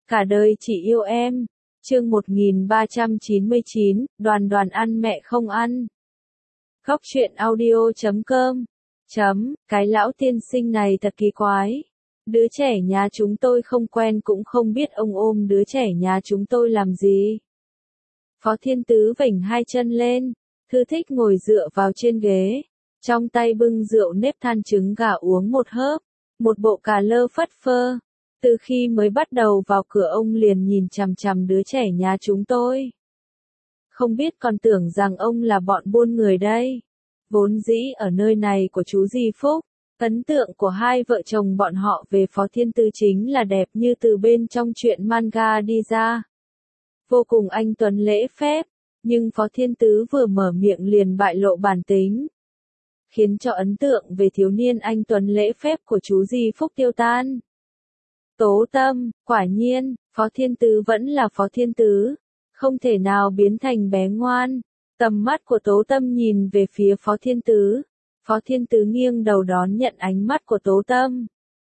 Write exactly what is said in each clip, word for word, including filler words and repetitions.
Cả đời chỉ yêu em. Chương một nghìn ba trăm chín mươi chín, Đoàn Đoàn ăn mẹ không ăn. Góc truyện audio chấm com. Chấm, cái lão tiên sinh này thật kỳ quái. Đứa trẻ nhà chúng tôi không quen cũng không biết ông ôm đứa trẻ nhà chúng tôi làm gì. Phó Thiên Tứ vểnh hai chân lên, thư thích ngồi dựa vào trên ghế, trong tay bưng rượu nếp than trứng gà uống một hớp, một bộ cà lơ phất phơ. Từ khi mới bắt đầu vào cửa ông liền nhìn chằm chằm đứa trẻ nhà chúng tôi. Không biết còn tưởng rằng ông là bọn buôn người đây. Vốn dĩ ở nơi này của chú Di Phúc, ấn tượng của hai vợ chồng bọn họ về Phó Thiên Tứ chính là đẹp như từ bên trong truyện manga đi ra. Vô cùng anh tuấn lễ phép, nhưng Phó Thiên Tứ vừa mở miệng liền bại lộ bản tính. Khiến cho ấn tượng về thiếu niên anh tuấn lễ phép của chú Di Phúc tiêu tan. Tố Tâm, quả nhiên, Phó Thiên Tứ vẫn là Phó Thiên Tứ, không thể nào biến thành bé ngoan. Tầm mắt của Tố Tâm nhìn về phía Phó Thiên Tứ, Phó Thiên Tứ nghiêng đầu đón nhận ánh mắt của Tố Tâm.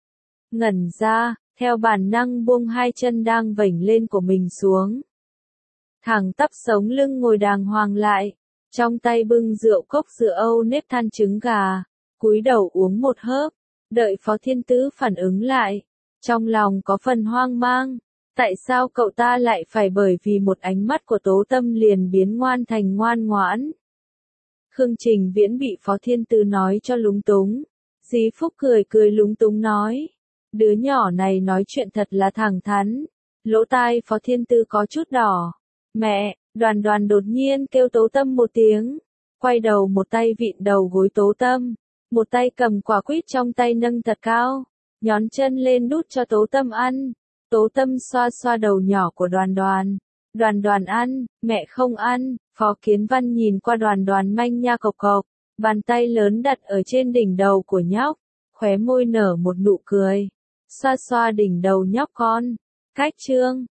Ngẩn ra, theo bản năng buông hai chân đang vểnh lên của mình xuống. Thẳng tắp sống lưng ngồi đàng hoàng lại, trong tay bưng rượu cốc rượu Âu nếp than trứng gà, cúi đầu uống một hớp, đợi Phó Thiên Tứ phản ứng lại. Trong lòng có phần hoang mang, tại sao cậu ta lại phải bởi vì một ánh mắt của Tố Tâm liền biến ngoan thành ngoan ngoãn. Khương Trình Viễn bị Phó Thiên Tứ nói cho lúng túng. Di Phúc cười cười lúng túng nói. Đứa nhỏ này nói chuyện thật là thẳng thắn. Lỗ tai Phó Thiên Tứ có chút đỏ. Mẹ, Đoàn Đoàn đột nhiên kêu Tố Tâm một tiếng. Quay đầu một tay vịn đầu gối Tố Tâm. Một tay cầm quả quýt trong tay nâng thật cao. Nhón chân lên đút cho Tố Tâm ăn. Tố Tâm xoa xoa đầu nhỏ của Đoàn Đoàn. Đoàn Đoàn ăn, mẹ không ăn. Phó Kiến Văn nhìn qua Đoàn Đoàn manh nha cộc cộc. Bàn tay lớn đặt ở trên đỉnh đầu của nhóc. Khóe môi nở một nụ cười. Xoa xoa đỉnh đầu nhóc con. Cách chương.